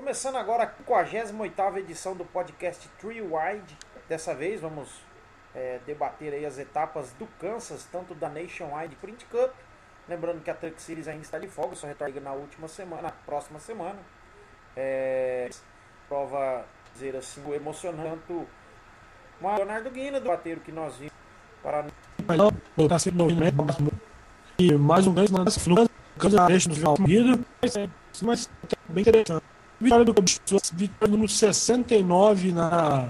Começando agora a 58ª edição do podcast Three Wide. Dessa vez vamos debater aí as etapas do Kansas, tanto da Nationwide Sprint Cup. Lembrando que a Truck Series ainda está de folga, só retorna na próxima semana. Prova, dizer assim, emocionante. O Leonardo Guina, do bateiro que nós vimos para voltar sempre no e mais um grande lance no Kansas no final da corrida, mas bem interessante. Vitória do vitória número 69 na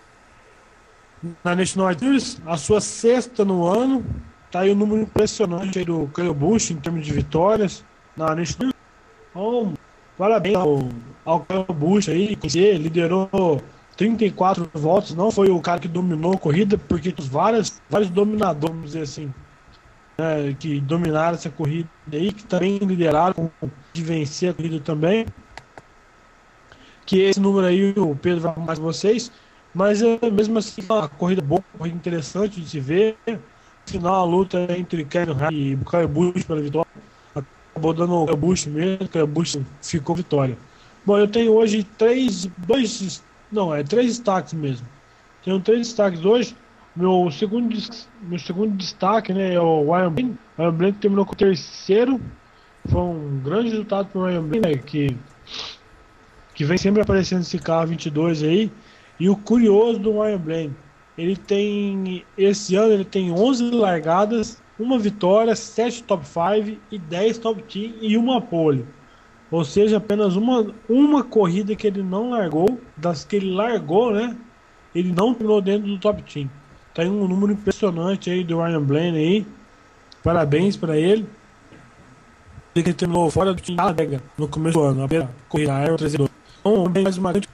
Nationwide Series, a sua sexta no ano. Tá aí um número impressionante aí do Kyle Busch em termos de vitórias na Nationwide. Então, parabéns ao Kyle Busch aí, que liderou 34 voltas. Não foi o cara que dominou a corrida, porque vários dominadores, vamos dizer assim, né, que dominaram essa corrida aí, que também lideraram de vencer a corrida também. Que esse número aí o Pedro vai mais vocês, mas mesmo assim uma corrida boa, uma corrida interessante de se ver. No final a luta entre Kevin Harvick e Kyle Busch pela vitória, acabou dando o Kyle Busch mesmo, Kyle Busch ficou vitória. Bom, eu tenho hoje três destaques mesmo. Tenho três destaques hoje. Meu segundo destaque, né, é o Ryan Blaney. O Ryan Blaney terminou com o terceiro. Foi um grande resultado para o Ryan Blaney, né, que vem sempre aparecendo esse carro 22 aí. E o curioso do Ryan Blaney, esse ano ele tem 11 largadas, uma vitória, 7 top 5 e 10 top 10 e uma pole. Ou seja, apenas uma corrida que ele não largou, das que ele largou, né? Ele não terminou dentro do top 10. Tem um número impressionante aí do Ryan Blaney aí. Parabéns para ele. Ele terminou fora do time no começo do ano, a primeira corrida Aero 32. Então, mais uma grande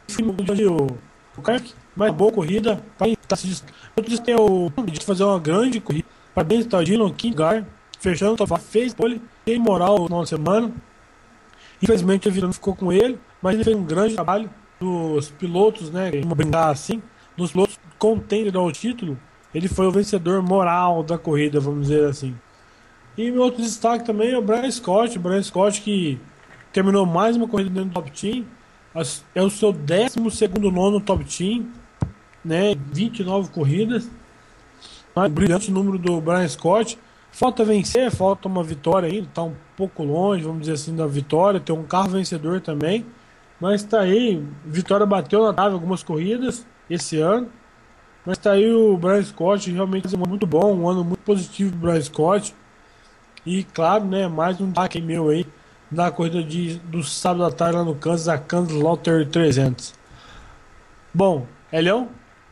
o Kirk, mais boa corrida. Outros têm o de fazer uma grande corrida. Parabéns ao Dylan Kingar, fechando o top 5, fez pole, tem moral no final de semana. Infelizmente a vida não ficou com ele, mas ele fez um grande trabalho dos pilotos, né? Vamos brincar assim, dos pilotos contender ao título. Ele foi o vencedor moral da corrida, vamos dizer assim. E meu outro destaque também é o Brian Scott. O Brian Scott que terminou mais uma corrida dentro do top 10. É o seu 12º no top 10, né? 29 corridas. Um brilhante número do Brian Scott. Falta vencer, falta uma vitória ainda. Está um pouco longe, vamos dizer assim, da vitória. Tem um carro vencedor também. Mas está aí. Vitória bateu na trave algumas corridas esse ano. Mas está aí o Brian Scott, realmente muito bom. Um ano muito positivo do Brian Scott. E claro, né, mais um destaque meu aí na corrida do sábado à tarde lá no Kansas, a Kansas Lottery 300. Bom, Elião?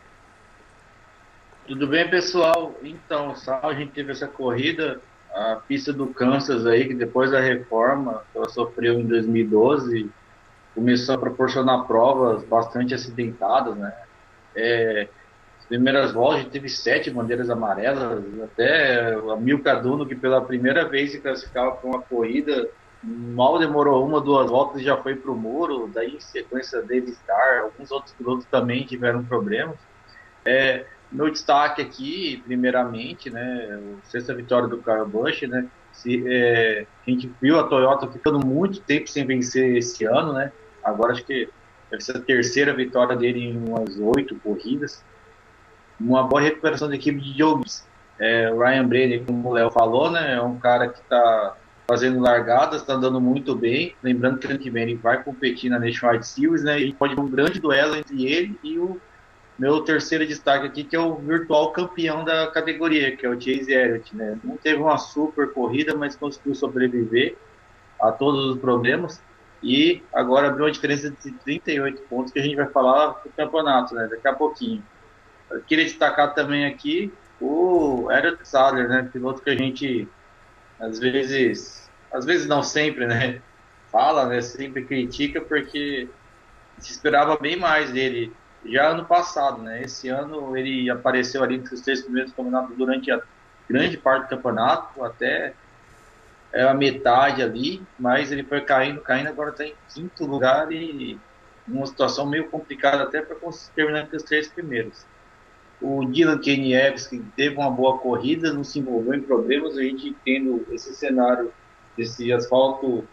Tudo bem, pessoal? Então, a gente teve essa corrida, a pista do Kansas aí, que depois da reforma que ela sofreu em 2012, começou a proporcionar provas bastante acidentadas, né? As primeiras voltas a gente teve 7 bandeiras amarelas, até a Milka Duno, que pela primeira vez se classificava para uma corrida, mal demorou 1, 2 voltas e já foi para o muro. Daí em sequência David Starr, alguns outros pilotos também tiveram problemas. Meu destaque aqui, primeiramente, né, a sexta vitória do Kyle Busch, né, a gente viu a Toyota ficando muito tempo sem vencer esse ano, né, agora acho que deve ser a terceira vitória dele em umas 8 corridas, uma boa recuperação da equipe de jogos. O Ryan Blaney, como o Léo falou, né, é um cara que está fazendo largadas, está andando muito bem, lembrando que ano que vem ele vai competir na Nationwide Series, né, e pode ter um grande duelo entre ele e o meu terceiro destaque aqui, que é o virtual campeão da categoria, que é o Chase Elliott, né? Não teve uma super corrida, mas conseguiu sobreviver a todos os problemas. E agora abriu uma diferença de 38 pontos, que a gente vai falar do campeonato, né? Daqui a pouquinho. Eu queria destacar também aqui o Eric Sadler, né? Piloto que a gente, às vezes não sempre, né? Fala, né? Sempre critica, porque se esperava bem mais dele já ano passado, né? Esse ano ele apareceu ali nos 3 primeiros campeonatos durante a grande parte do campeonato, até a metade ali, mas ele foi caindo, agora está em 5º lugar e numa situação meio complicada até para terminar entre os 3 primeiros. O Dylan Kenievski teve uma boa corrida, não se envolveu em problemas, a gente tendo esse cenário desse asfalto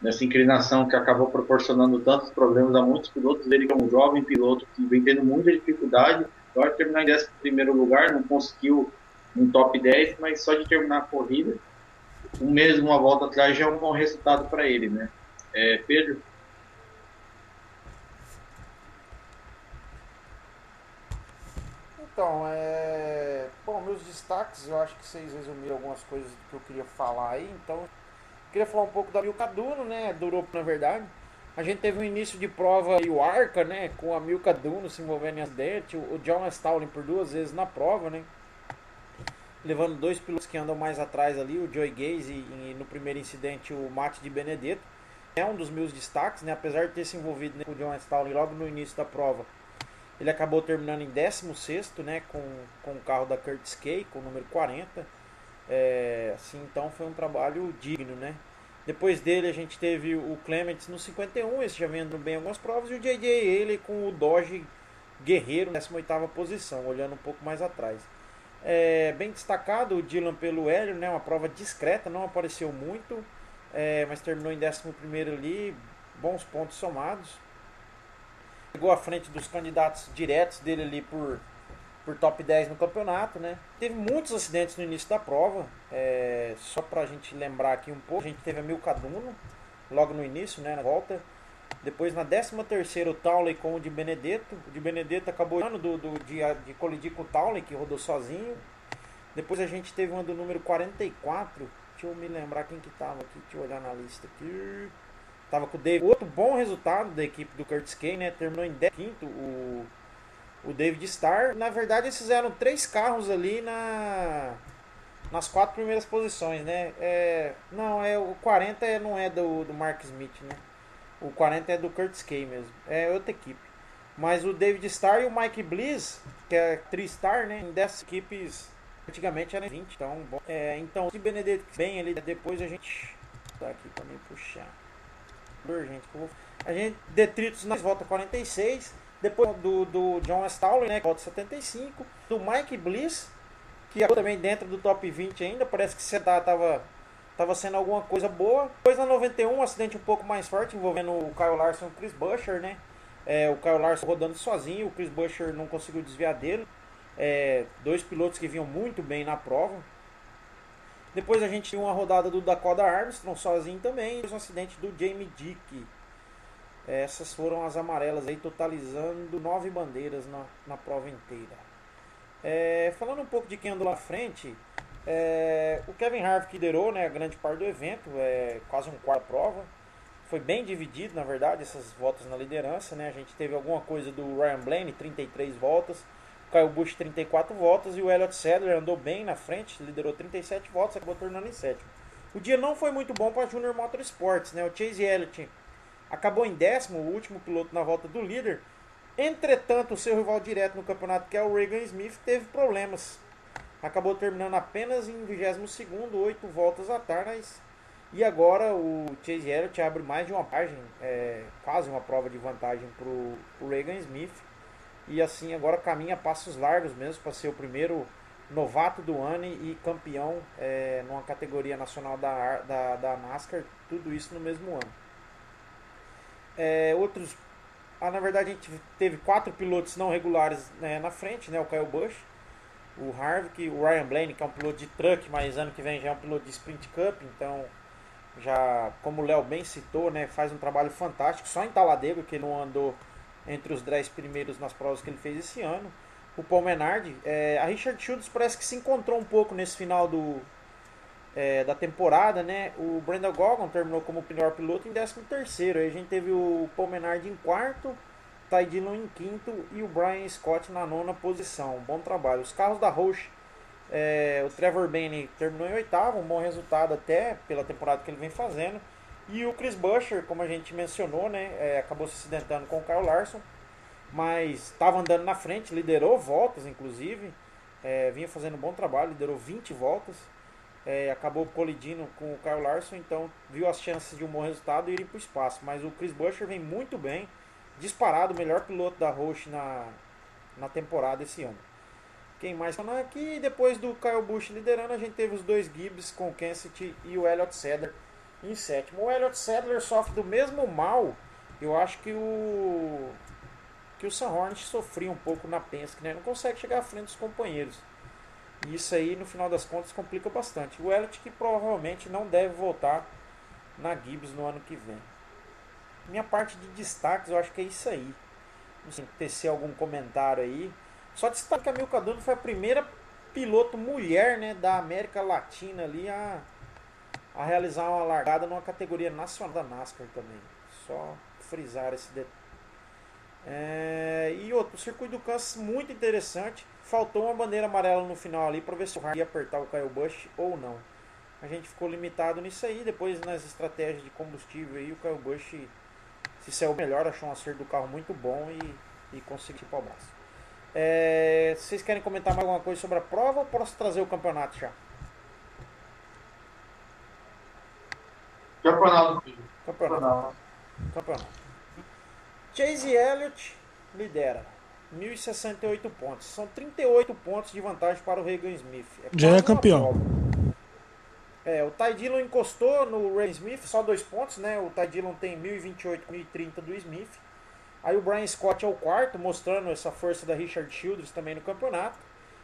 nessa inclinação que acabou proporcionando tantos problemas a muitos pilotos. Ele que é um jovem piloto que vem tendo muita dificuldade, pode terminar em 11º lugar, não conseguiu um top 10, mas só de terminar a corrida, um mês, uma volta atrás, já é um bom resultado para ele, né? Pedro? Então, bom, meus destaques, eu acho que vocês resumiram algumas coisas que eu queria falar aí, então queria falar um pouco da Milka Duno, né, do Europa na verdade. A gente teve um início de prova e o Arca, né, com a Milka Duno se envolvendo em acidente, o John Stalling por 2 vezes na prova, né, levando 2 pilotos que andam mais atrás ali, o Joey Gaze e no primeiro incidente o Mate de Benedetto. É um dos meus destaques, né, apesar de ter se envolvido, né, com o John Stalling logo no início da prova. Ele acabou terminando em 16º, né, com o carro da Curtis Kay, com o número 40. Assim, então foi um trabalho digno, né. Depois dele a gente teve o Clements no 51, esse já vendo bem algumas provas, e o J.J. ele com o Dodge Guerreiro, 18ª posição, olhando um pouco mais atrás. Bem destacado o Dylan pelo Hélio, né, uma prova discreta, não apareceu muito, mas terminou em 11º ali, bons pontos somados. Chegou à frente dos candidatos diretos dele ali por top 10 no campeonato, né? Teve muitos acidentes no início da prova, só pra gente lembrar aqui um pouco, a gente teve a Milka Duno logo no início, né, na volta. Depois na 13ª o Townley com o de Benedetto. O de Benedetto acabou de colidir com o Townley, que rodou sozinho. Depois a gente teve uma do número 44. Deixa eu me lembrar quem que tava aqui, deixa eu olhar na lista aqui. Tava com o David. Outro bom resultado da equipe do Curtis Kay, né? Terminou em 15º o David Starr. Na verdade eles fizeram 3 carros ali nas 4 primeiras posições, né? O 40 não é do Mark Smith, né? O 40 é do Curtis Kay mesmo. É outra equipe. Mas o David Starr e o Mike Bliss, que é 3-star, né? Em 10 equipes, antigamente eram 20. Então, bom. Então, se Benedetto bem ali, depois a gente. Tá aqui pra me puxar. A gente, detritos na volta 46. Depois do John Stalling, né? Volta 75. Do Mike Bliss, que também dentro do top 20 ainda. Parece que você tava sendo alguma coisa boa. Depois na 91, um acidente um pouco mais forte envolvendo o Kyle Larson e o Chris Buescher, né? O Kyle Larson rodando sozinho, o Chris Buescher não conseguiu desviar dele. 2 pilotos que vinham muito bem na prova. Depois a gente tinha uma rodada do Dakota Armstrong sozinho também. E um acidente do Jamie Dick. Essas foram as amarelas aí, totalizando 9 bandeiras na prova inteira. Falando um pouco de quem andou lá à frente, o Kevin Harvick liderou, né, a grande parte do evento, quase um quarto prova. Foi bem dividido, na verdade, essas voltas na liderança, né? A gente teve alguma coisa do Ryan Blaney, 33 voltas, o Kyle Busch 34 voltas e o Elliott Sadler andou bem na frente, liderou 37 voltas, acabou tornando em 7º. O dia não foi muito bom para a Junior Motorsports, né? O Chase Elliott acabou em 10º, o último piloto na volta do líder. Entretanto, o seu rival direto no campeonato, que é o Regan Smith, teve problemas. Acabou terminando apenas em 22º, 8 voltas atrás. E agora o Chase Elliott abre mais de uma página, quase uma prova de vantagem para o Regan Smith. E assim agora caminha a passos largos mesmo para ser o primeiro novato do ano e campeão numa categoria nacional da NASCAR. Tudo isso no mesmo ano. Na verdade a gente teve 4 pilotos não regulares, né, na frente, né, o Kyle Busch, o Harvick, o Ryan Blaney, que é um piloto de truck, mas ano que vem já é um piloto de Sprint Cup, então já, como o Léo bem citou, né, faz um trabalho fantástico, só em Talladega que ele não andou entre os 10 primeiros nas provas que ele fez esse ano. O Paul Menard, a Richard Childress parece que se encontrou um pouco nesse final da temporada, né? O Brandon Goggin terminou como pior piloto em 13º. Aí a gente teve o Paul Menard em 4º, Ty Dillon em 5º e o Brian Scott na 9ª posição. Bom trabalho. Os carros da Roush, o Trevor Bayne terminou em 8º, um bom resultado até pela temporada que ele vem fazendo. E o Chris Buescher, como a gente mencionou, né, acabou se acidentando com o Kyle Larson, mas estava andando na frente, liderou voltas inclusive, vinha fazendo um bom trabalho, liderou 20 voltas. Acabou colidindo com o Kyle Larson, então viu as chances de um bom resultado e ir para o espaço. Mas o Chris Buescher vem muito bem, disparado, o melhor piloto da Roush na temporada esse ano. Quem mais falando aqui? Depois do Kyle Busch liderando, a gente teve os 2 Gibbs com o Kenseth e o Elliott Sadler em sétimo. O Elliott Sadler sofre do mesmo mal. Eu acho que o Sam Hornish sofria um pouco na Penske, né? Não consegue chegar à frente dos companheiros. E isso aí, no final das contas, complica bastante. O Elliott que provavelmente não deve voltar na Gibbs no ano que vem. Minha parte de destaques, eu acho que é isso aí. Não sei se tecer algum comentário aí. Só destaque que a Milka Duno foi a primeira piloto mulher, né, da América Latina ali a realizar uma largada numa categoria nacional da NASCAR também. Só frisar esse detalhe. E outro, o circuito do Kansas muito interessante. Faltou uma bandeira amarela no final ali para ver se o Hardy ia apertar o Kyle Busch ou não. A gente ficou limitado nisso aí. Depois nas estratégias de combustível aí, o Kyle Busch se saiu melhor, achou um acerto do carro muito bom e conseguiu tipo o braço. Vocês querem comentar mais alguma coisa sobre a prova ou posso trazer o campeonato já? Campeonato. Chase Elliott lidera 1.068 pontos. São 38 pontos de vantagem para o Regan Smith. Já é campeão. O Ty Dillon encostou no Regan Smith, só 2 pontos, né? O Ty Dillon tem 1.028 com 1.030 do Smith. Aí o Brian Scott é o quarto, mostrando essa força da Richard Childress também no campeonato.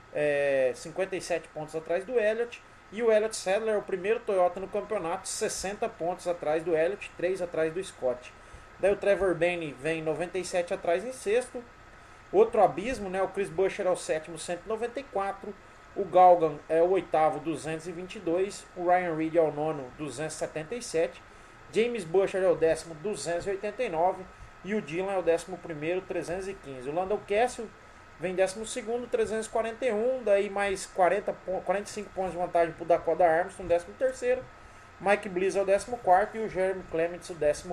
57 pontos atrás do Elliott. E o Elliott Sadler é o primeiro Toyota no campeonato, 60 pontos atrás do Elliott, 3 atrás do Scott. Daí o Trevor Bayne vem 97 atrás em sexto. Outro abismo, né? O Chris Buescher é o sétimo, 194. O Galgan é o oitavo, 222. O Ryan Reed é o nono, 277. James Buescher é o décimo, 289. E o Dillon é o 11º, 315. O Landon Cassill vem 12º, 341. Daí mais 45 pontos de vantagem para o Dakota Armstrong, 13º. Mike Bliss é o 14º e o Jeremy Clements o 15º.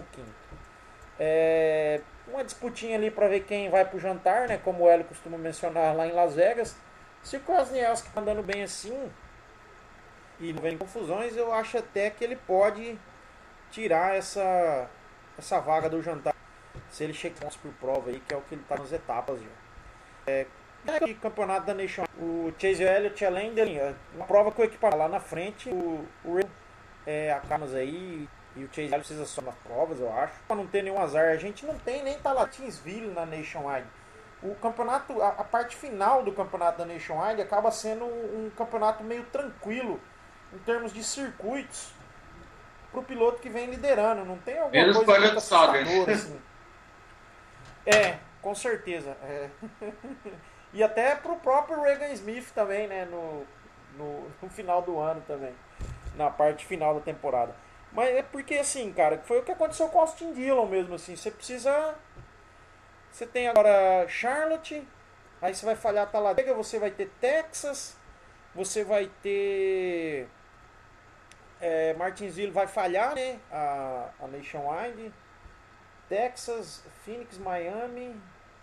Uma disputinha ali para ver quem vai pro jantar, né? Como o Hélio costuma mencionar lá em Las Vegas. Se o Krasniewski tá andando bem assim e não vem confusões, eu acho até que ele pode tirar essa vaga do jantar. Se ele chegar por prova aí, que é o que ele tá nas etapas já. Campeonato da Nation, o Chase Elliott, além dele, uma prova que o equipamento lá na frente, a Camas aí. E o Chase Elliott precisa só nas provas, eu acho. Pra não ter nenhum azar. A gente não tem nem Talattinsville na Nationwide. O campeonato, a parte final do campeonato da Nationwide acaba sendo um campeonato meio tranquilo em termos de circuitos pro piloto que vem liderando. Não tem alguma coisa muito assustadora, assim. Com certeza. E até pro próprio Regan Smith também, né? No final do ano também. Na parte final da temporada. Mas é porque assim, cara, foi o que aconteceu com o Austin Dillon mesmo, assim. Você tem agora Charlotte, aí você vai falhar Talladega, você vai ter Texas, você vai ter Martinsville vai falhar, né? A Nationwide, Texas, Phoenix, Miami,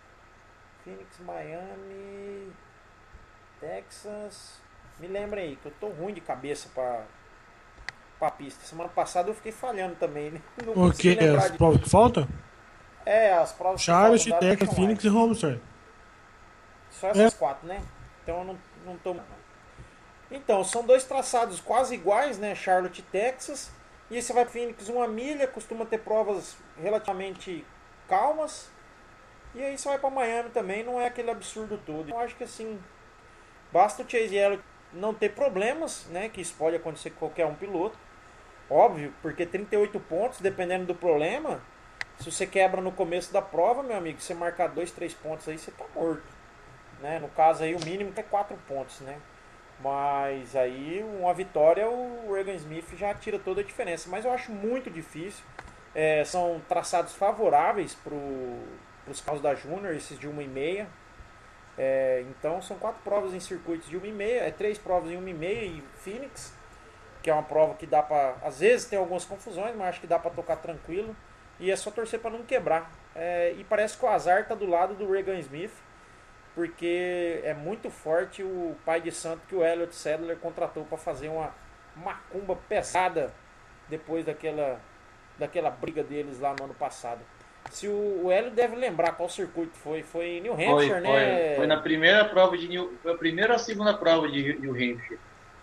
Texas. Me lembrem aí, que eu tô ruim de cabeça pra pista. Semana passada eu fiquei falhando também, né? O que? As provas que faltam? As provas Charlotte, Texas, Phoenix e Homestead. Só essas 4, né? Então eu não tô... Então, são 2 traçados quase iguais, né? Charlotte e Texas. E aí você vai para Phoenix 1 milha, costuma ter provas relativamente calmas. E aí você vai para Miami também, não é aquele absurdo todo. Eu acho que assim, basta o Chase Elliott não ter problemas, né? Que isso pode acontecer com qualquer um piloto. Óbvio, porque 38 pontos, dependendo do problema, se você quebra no começo da prova, meu amigo, você marcar 2, 3 pontos aí, você tá morto. Né? No caso aí, o mínimo é 4 pontos, né? Mas aí, uma vitória, o Regan Smith já tira toda a diferença. Mas eu acho muito difícil. São traçados favoráveis para os carros da Junior, esses de 1,5. Então, são 4 provas em circuitos de 1,5. 3 provas em 1,5 e Phoenix, que é uma prova que dá pra... Às vezes tem algumas confusões, mas acho que dá pra tocar tranquilo. E é só torcer pra não quebrar. E parece que o azar tá do lado do Regan Smith, porque é muito forte o pai de santo que o Elliott Sadler contratou pra fazer uma macumba pesada depois daquela briga deles lá no ano passado. Se o Hélio deve lembrar qual circuito foi. Foi em New Hampshire, né? Foi na primeira prova a primeira ou a segunda prova de New Hampshire.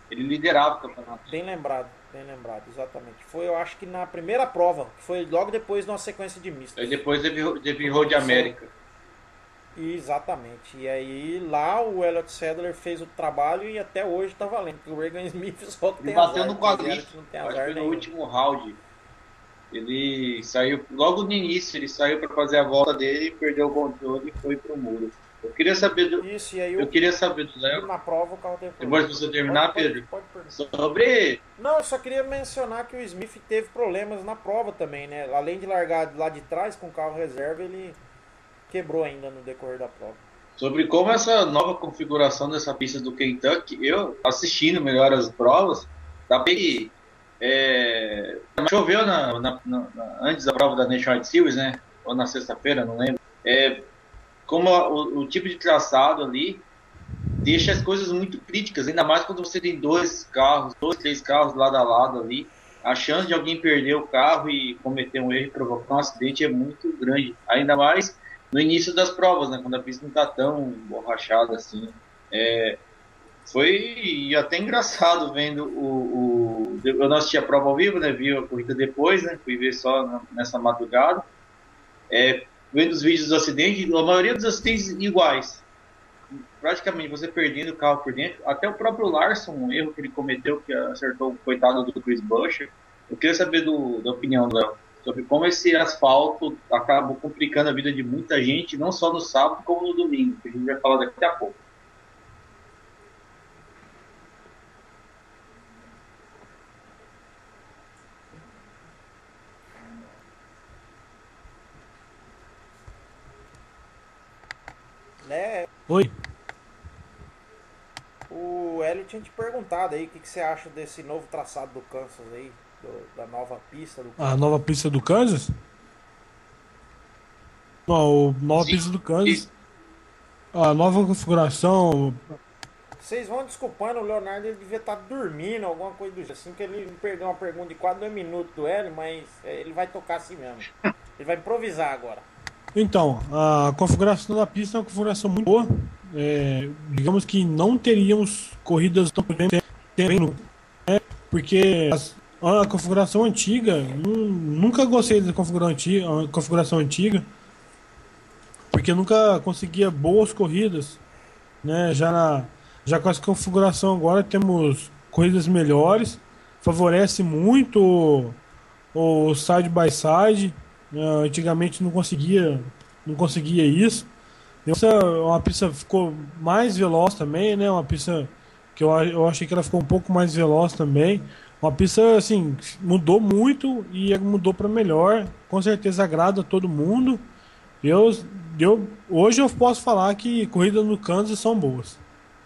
Ele liderava o campeonato. Bem lembrado, exatamente. Foi, eu acho que na primeira prova, que foi logo depois de uma sequência de mistos. Aí depois teve Quando Road ele saiu. América. Exatamente. E aí lá o Elliott Sadler fez o trabalho e até hoje tá valendo. Porque o Regan Smith só que Ele tem bateu azar, no porque o qualificação. Elliott não tem Acho que azar foi no nenhum. último round. Ele saiu, logo no início, ele saiu para fazer a volta dele, perdeu o controle e foi pro muro. Eu queria saber do, Isso, e aí eu queria saber do e Léo, na prova o carro teve depois problema. de você terminar, Pedro, Pode perguntar. sobre. Não, eu só queria mencionar que o Smith teve problemas na prova também, né? Além de largar lá de trás com o carro reserva, ele quebrou ainda no decorrer da prova. Sobre como essa nova configuração dessa pista do Kentucky, eu assistindo melhor as provas, dá pra que choveu antes da prova da Nationwide Series, né? Ou na sexta-feira, não lembro. Como o tipo de traçado ali deixa as coisas muito críticas, ainda mais quando você tem dois, três carros lado a lado ali. A chance de alguém perder o carro e cometer um erro e provocar um acidente é muito grande. Ainda mais no início das provas, né? Quando a pista não está tão borrachada assim. Foi até engraçado vendo eu não assisti a prova ao vivo, né? Vi a corrida depois, né? Fui ver só nessa madrugada. Vendo os vídeos do acidente, a maioria dos acidentes iguais. Praticamente você perdendo o carro por dentro. Até o próprio Larson, um erro que ele cometeu, que acertou o coitado do Chris Buescher. Eu queria saber da opinião do Léo sobre como esse asfalto acabou complicando a vida de muita gente, não só no sábado, como no domingo, que a gente vai falar daqui a pouco. Né? Oi. O Hélio tinha te perguntado aí o que você acha desse novo traçado do Kansas aí, da nova pista do A Kansas. nova pista do Kansas? Não, a nova Sim, pista do Kansas. A nova configuração. Vocês vão desculpando, o Leonardo ele devia estar dormindo, alguma coisa do tipo assim, que ele perdeu uma pergunta de quase 2 minutos do Hélio, mas ele vai tocar assim mesmo. Ele vai improvisar agora. Então, a configuração da pista é uma configuração muito boa. Digamos que não teríamos corridas tão tempo, né? Porque a configuração antiga, nunca gostei da configuração antiga, porque nunca conseguia boas corridas, né? Já com essa configuração agora temos corridas melhores, favorece muito o side by side, né? Antigamente não conseguia isso. Uma pista ficou mais veloz também, né? Uma pista que eu achei que ela ficou um pouco mais veloz também. Uma pista assim mudou muito e mudou para melhor. Com certeza agrada a todo mundo. Eu, hoje eu posso falar que corridas no Kansas são boas.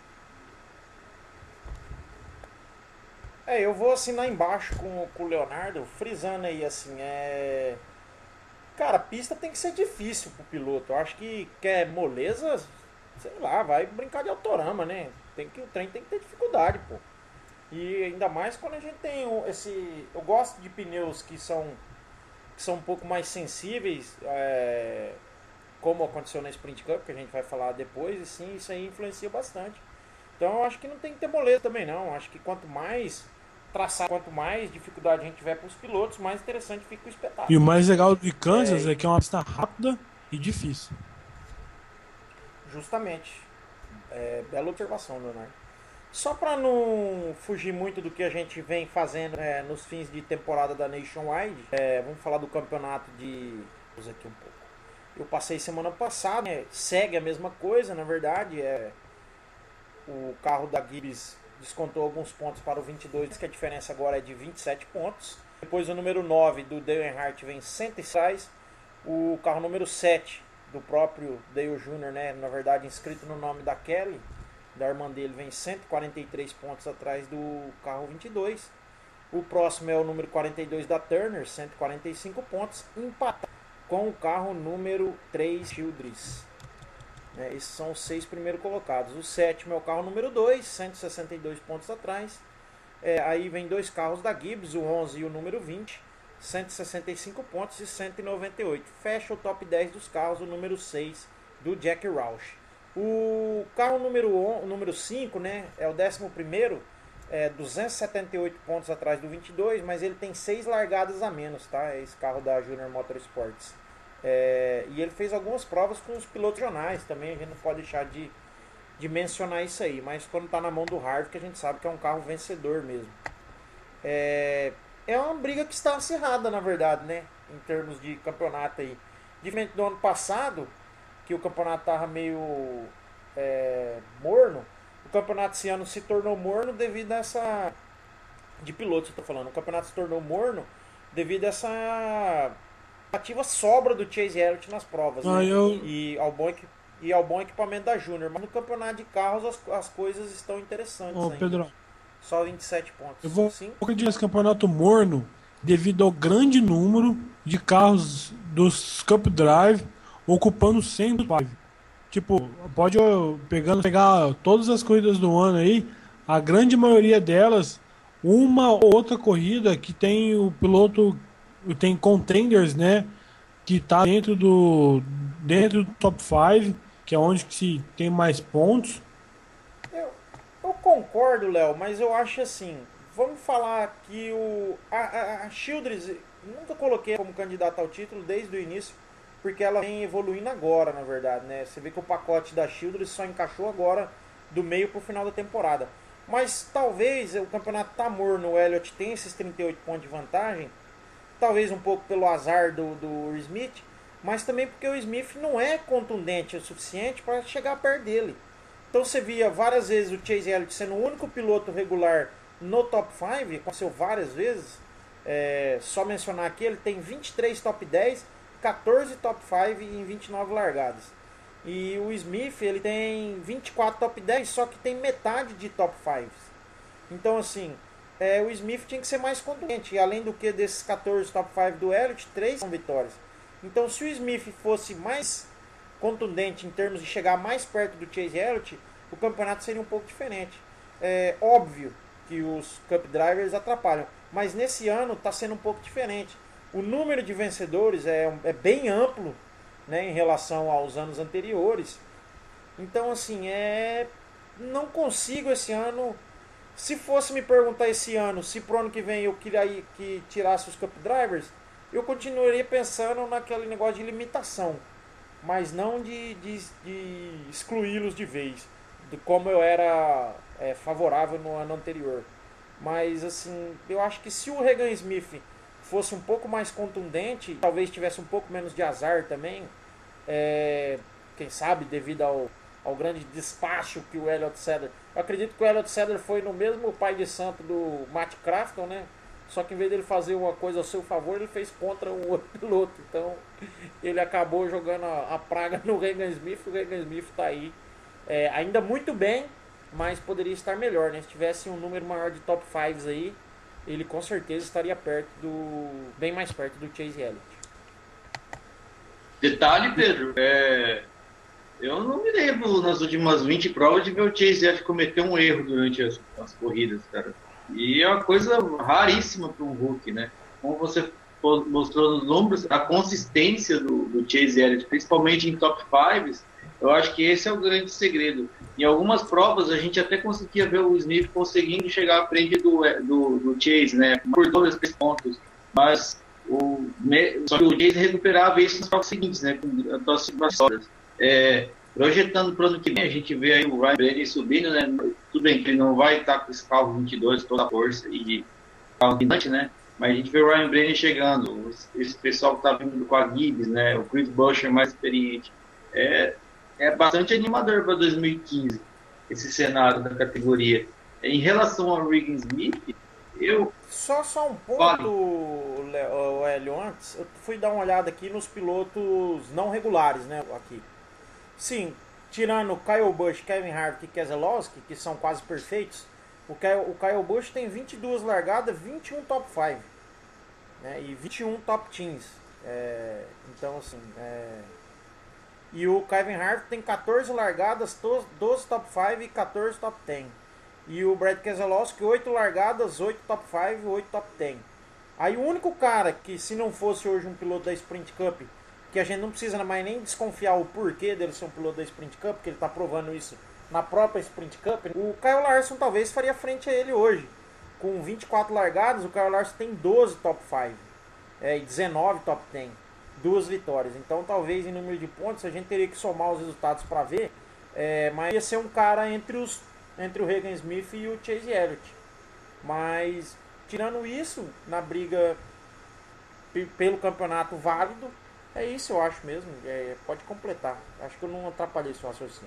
Eu vou assinar embaixo com o Leonardo, frisando aí assim, Cara, a pista tem que ser difícil pro piloto. Eu acho que quer moleza, sei lá, vai brincar de autorama, né? O trem tem que ter dificuldade, pô. E ainda mais quando a gente tem esse. Eu gosto de pneus que são um pouco mais sensíveis, como aconteceu na Sprint Cup, que a gente vai falar depois, e sim, isso aí influencia bastante. Então eu acho que não tem que ter moleza também não. Eu acho que quanto mais traçar, quanto mais dificuldade a gente tiver para os pilotos, mais interessante fica o E espetáculo. o mais legal de Kansas é que é uma pista rápida e difícil. Justamente. Bela observação, Leonardo. Só para não fugir muito do que a gente vem fazendo nos fins de temporada da Nationwide, vamos falar do campeonato de... Vamos aqui um pouco. Eu passei semana passada, segue a mesma coisa, na verdade. O carro da Gibbs descontou alguns pontos para o 22, que a diferença agora é de 27 pontos. Depois o número 9 do Dale Earnhardt vem 106. O carro número 7 do próprio Dale Jr., né, na verdade inscrito no nome da Kelly, da irmã dele, vem 143 pontos atrás do carro 22. O próximo é o número 42 da Turner, 145 pontos, empatado com o carro número 3 Childress. Esses são os 6 primeiros colocados. O sétimo é o carro número 2, 162 pontos atrás. Aí vem dois carros da Gibbs, o 11 e o número 20, 165 pontos e 198. Fecha o top 10 dos carros o número 6 do Jack Roush. O carro número 5, né, é o 11º, 278 pontos atrás do 22, mas ele tem 6 largadas a menos, tá? Esse carro da Junior Motorsports. E ele fez algumas provas com os pilotos regionais também, a gente não pode deixar de mencionar isso aí, mas quando tá na mão do Harvick, a gente sabe que é um carro vencedor mesmo. É uma briga que está acirrada, na verdade, né? Em termos de campeonato aí. Diferente do ano passado, que o campeonato tava meio morno, o campeonato esse ano se tornou morno devido a essa... De pilotos eu tô falando. O campeonato se tornou morno devido a essa ativa sobra do Chase Elliott nas provas, né? E ao bom equipamento da Júnior. Mas no campeonato de carros as coisas estão interessantes ainda. Pedro, só 27 pontos. eu vou acreditar nesse campeonato morno devido ao grande número de carros dos Cup Drive ocupando o centro do drive. Tipo, pode pegar todas as corridas do ano aí, a grande maioria delas, uma ou outra corrida que tem o piloto, tem contenders, né, que tá dentro do top 5, que é onde que se tem mais pontos. Eu concordo, Léo, mas eu acho assim, vamos falar que a Childress, nunca coloquei como candidata ao título desde o início, porque ela vem evoluindo agora, na verdade, né? Você vê que o pacote da Childress só encaixou agora do meio pro final da temporada. Mas talvez o campeonato tá morno, o Elliott tem esses 38 pontos de vantagem, talvez um pouco pelo azar do Smith, mas também porque o Smith não é contundente o suficiente para chegar perto dele. Então você via várias vezes o Chase Elliott sendo o único piloto regular no top 5, aconteceu várias vezes. Só mencionar aqui, ele tem 23 top 10, 14 top 5 em 29 largadas. E o Smith, ele tem 24 top 10, só que tem metade de top 5. Então assim, o Smith tinha que ser mais contundente. E além do que desses 14 top 5 do Elliott, 3 são vitórias. Então se o Smith fosse mais contundente em termos de chegar mais perto do Chase Elliott, o campeonato seria um pouco diferente. É óbvio que os Cup Drivers atrapalham, mas nesse ano está sendo um pouco diferente. O número de vencedores é bem amplo, né, em relação aos anos anteriores. Então assim, não consigo esse ano. Se fosse me perguntar esse ano se pro ano que vem eu queria que tirasse os Cup Drivers, eu continuaria pensando naquele negócio de limitação, mas não de excluí-los de vez, de como eu era favorável no ano anterior. Mas assim, eu acho que se o Regan Smith fosse um pouco mais contundente, talvez tivesse um pouco menos de azar também, quem sabe devido ao grande despacho que o Elliott Sadler... Eu acredito que o Elliott Sadler foi no mesmo pai de santo do Matt Crafton, né? Só que em vez dele fazer uma coisa ao seu favor, ele fez contra um outro piloto. Então ele acabou jogando a praga no Regan Smith. O Regan Smith está aí ainda muito bem, mas poderia estar melhor, né? Se tivesse um número maior de top 5 aí, ele com certeza estaria bem mais perto do Chase Elliott. Detalhe, Pedro, eu não me lembro nas últimas 20 provas de ver o Chase Elliott cometer um erro durante as corridas, cara. E é uma coisa raríssima para um rookie, né? Como você mostrou nos números, a consistência do Chase Elliott, principalmente em top 5, eu acho que esse é o grande segredo. Em algumas provas a gente até conseguia ver o Smith conseguindo chegar à frente do Chase, né? Por 2 pontos. Mas só que o Chase recuperava isso nas provas seguintes, né? Com as vitórias. Projetando para o ano que vem, a gente vê aí o Ryan Blaney subindo, né? Tudo bem que ele não vai estar com esse carro 22, toda a força e de carro gigante, né? Mas a gente vê o Ryan Blaney chegando, esse pessoal que está vindo com a Gibbs, né? O Chris Buescher mais experiente. É bastante animador para 2015, esse cenário da categoria. Em relação ao Regan Smith, Só um ponto, Hélio, antes. Eu fui dar uma olhada aqui nos pilotos não regulares, né? Aqui. Sim, tirando Kyle Busch, Kevin Harvick e Keselowski, que são quase perfeitos, o Kyle Busch tem 22 largadas, 21 top 5, né, e 21 top teams. Então, assim, e o Kevin Harvick tem 14 largadas, 12 top 5 e 14 top 10. E o Brad Keselowski, 8 largadas, 8 top 5 e 8 top 10. Aí o único cara que, se não fosse hoje um piloto da Sprint Cup, que a gente não precisa mais nem desconfiar o porquê dele ser um piloto da Sprint Cup, porque ele está provando isso na própria Sprint Cup, o Kyle Larson talvez faria frente a ele hoje. Com 24 largadas, o Kyle Larson tem 12 top 5 e 19 top 10. 2 vitórias. Então talvez em número de pontos a gente teria que somar os resultados para ver. Mas ia ser um cara entre o Regan Smith e o Chase Elliott. Mas tirando isso, na briga pelo campeonato válido, é isso eu acho mesmo. Pode completar. Acho que eu não atrapalhei seu raciocínio.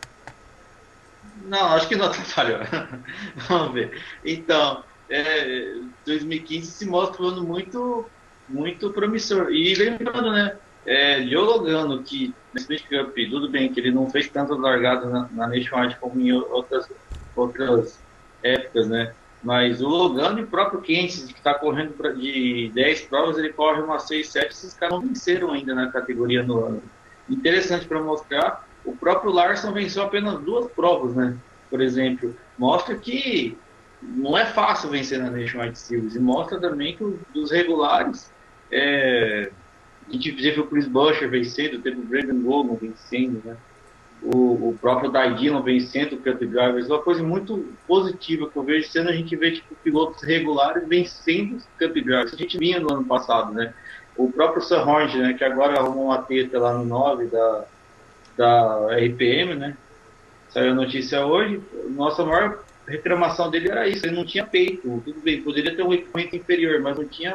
Não, acho que não atrapalhou. Vamos ver. Então, 2015 se mostra um ano muito, muito promissor. E lembrando, né? Joe Logano, que na Sprint Cup, tudo bem que ele não fez tantas largadas na Nationwide como em outras épocas, né? Mas o Logano e o próprio Kenseth, que está correndo de 10 provas, ele corre umas 6, 7, esses caras não venceram ainda na categoria no ano. Interessante para mostrar, o próprio Larson venceu apenas 2 provas, né? Por exemplo, mostra que não é fácil vencer na Nationwide Series, e mostra também que dos regulares, a gente teve o Chris Buescher vencendo, teve o Brandon Goldman vencendo, né? O próprio Ty Dillon vencendo o Cup Drivers. Uma coisa muito positiva que eu vejo sendo a gente vê tipo, pilotos regulares vencendo os Cup Drivers. A gente vinha no ano passado, né? O próprio Sam Horn, né, que agora arrumou uma treta lá no 9 da RPM, né? Saiu a notícia hoje. Nossa maior reclamação dele era isso, ele não tinha peito. Tudo bem, poderia ter um equipamento inferior, mas não tinha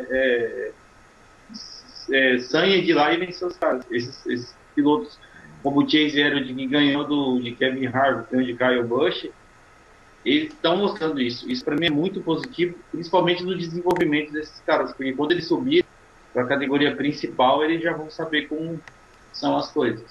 sanha de ir lá e vencer os caras. Esses pilotos como o Chase Elliott, que ganhou de Kevin Harvick, ganhou de Kyle Busch, eles estão mostrando isso. Isso para mim é muito positivo, principalmente no desenvolvimento desses caras, porque quando eles subirem para a categoria principal, eles já vão saber como são as coisas.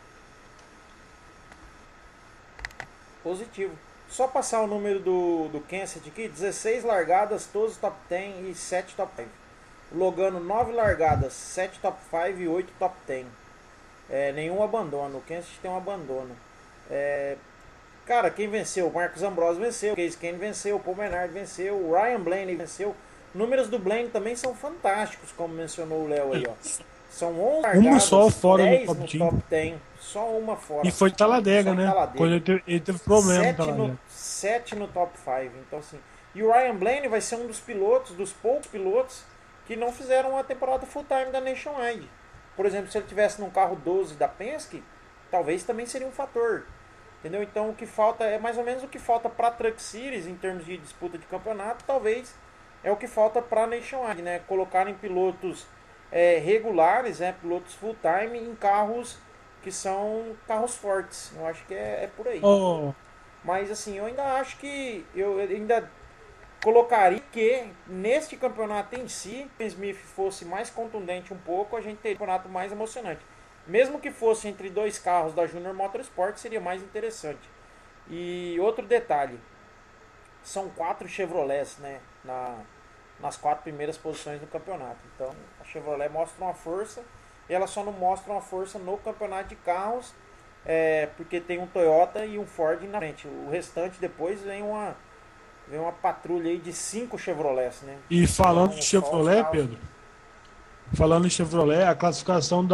Positivo. Só passar o número do Kenseth aqui, 16 largadas, todos top 10 e 7 top 5. O Logano, 9 largadas, 7 top 5 e 8 top 10. Nenhum abandono. O Kenseth tem um abandono. Cara, quem venceu? O Marcos Ambrosio venceu, o Case Kane venceu, o Paul Menard venceu, o Ryan Blaney venceu. Números do Blaney também são fantásticos, como mencionou o Léo aí, ó. São 11 largadas, Uma só fora 10 no no top top 10, só uma fora. E foi Talladega, né? Talladega. Quando ele teve problema no Talladega. 7 no top 5. Então, assim, e o Ryan Blaney vai ser um dos pilotos, dos poucos pilotos que não fizeram uma temporada full time da Nationwide. Por exemplo, se ele tivesse num carro 12 da Penske, talvez também seria um fator. Entendeu? Então o que falta é mais ou menos o que falta para a Truck Series em termos de disputa de campeonato, talvez é o que falta para a Nationwide, né? Colocarem pilotos regulares, pilotos full time em carros que são carros fortes. Eu acho que é por aí. Mas assim, eu ainda acho que eu ainda colocaria que neste campeonato em si, se o Smith fosse mais contundente um pouco, a gente teria um campeonato mais emocionante. Mesmo que fosse entre 2 carros da Junior Motorsport, seria mais interessante. E outro detalhe, são 4 Chevrolets, né, nas 4 primeiras posições do campeonato. Então a Chevrolet mostra uma força, e ela só não mostra uma força no campeonato de carros, porque tem um Toyota e um Ford na frente. O restante depois vem uma patrulha aí de 5 Chevrolets, né? E falando de Chevrolet, Pedro, falando em Chevrolet, a classificação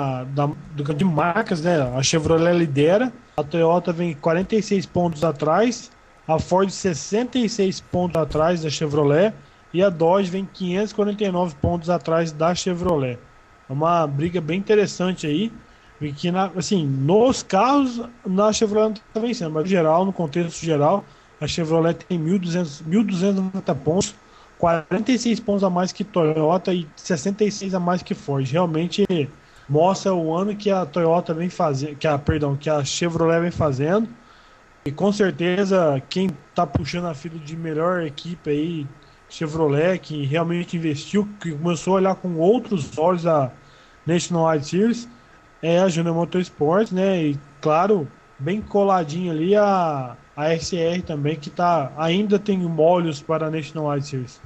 de marcas, né? A Chevrolet lidera, a Toyota vem 46 pontos atrás, a Ford 66 pontos atrás da Chevrolet e a Dodge vem 549 pontos atrás da Chevrolet. É uma briga bem interessante aí, porque assim, nos carros na Chevrolet não está vencendo, mas no geral, no contexto geral, a Chevrolet tem 1.290 pontos, 46 pontos a mais que Toyota e 66 a mais que Ford. Realmente mostra o ano que a Toyota vem fazendo, que a Chevrolet vem fazendo. E com certeza quem está puxando a fila de melhor equipe aí, Chevrolet, que realmente investiu, que começou a olhar com outros olhos a Nationwide Series, é a Junior Motorsport, né? E claro, bem coladinho ali a SR também, que ainda tem molhos para a Nationwide Series.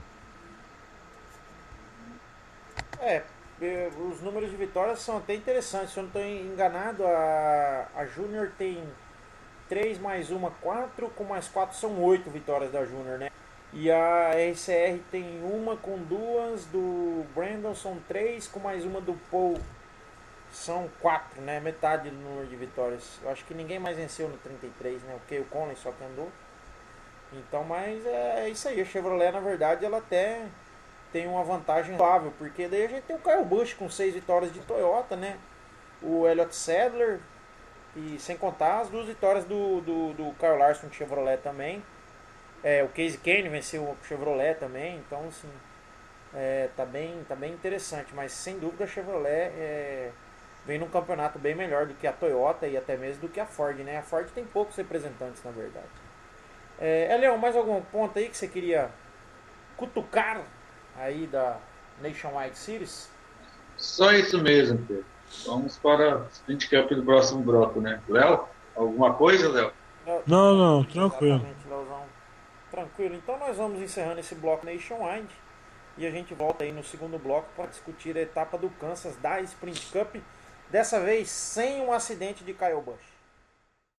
Os números de vitórias são até interessantes. Se eu não estou enganado, a Junior tem 3 mais 1, 4, com mais 4 são 8 vitórias da Junior, né? E a SR tem uma com 2, do Brandon são 3, com mais uma do Paul são 4, né? Metade do número de vitórias. Eu acho que ninguém mais venceu no 33, né? O Conley só que andou. Então, mas é isso aí. A Chevrolet, na verdade, ela até tem uma vantagem razoável, porque daí a gente tem o Kyle Busch com 6 vitórias de Toyota, né? O Elliott Sadler, e sem contar as 2 vitórias do Kyle Larson de Chevrolet também. O Casey Kane venceu o Chevrolet também, então assim, tá bem interessante, mas sem dúvida a Chevrolet vem num campeonato bem melhor do que a Toyota e até mesmo do que a Ford, né? A Ford tem poucos representantes, na verdade. Leão, mais algum ponto aí que você queria cutucar aí da Nationwide Series? Só isso mesmo, Pedro. Vamos para o Sprint Cup do próximo bloco, né? Léo, alguma coisa, Léo? Não, tranquilo. Exatamente, Leozão. Tranquilo. Então nós vamos encerrando esse bloco Nationwide e a gente volta aí no segundo bloco para discutir a etapa do Kansas da Sprint Cup, dessa vez sem um acidente de Kyle Busch.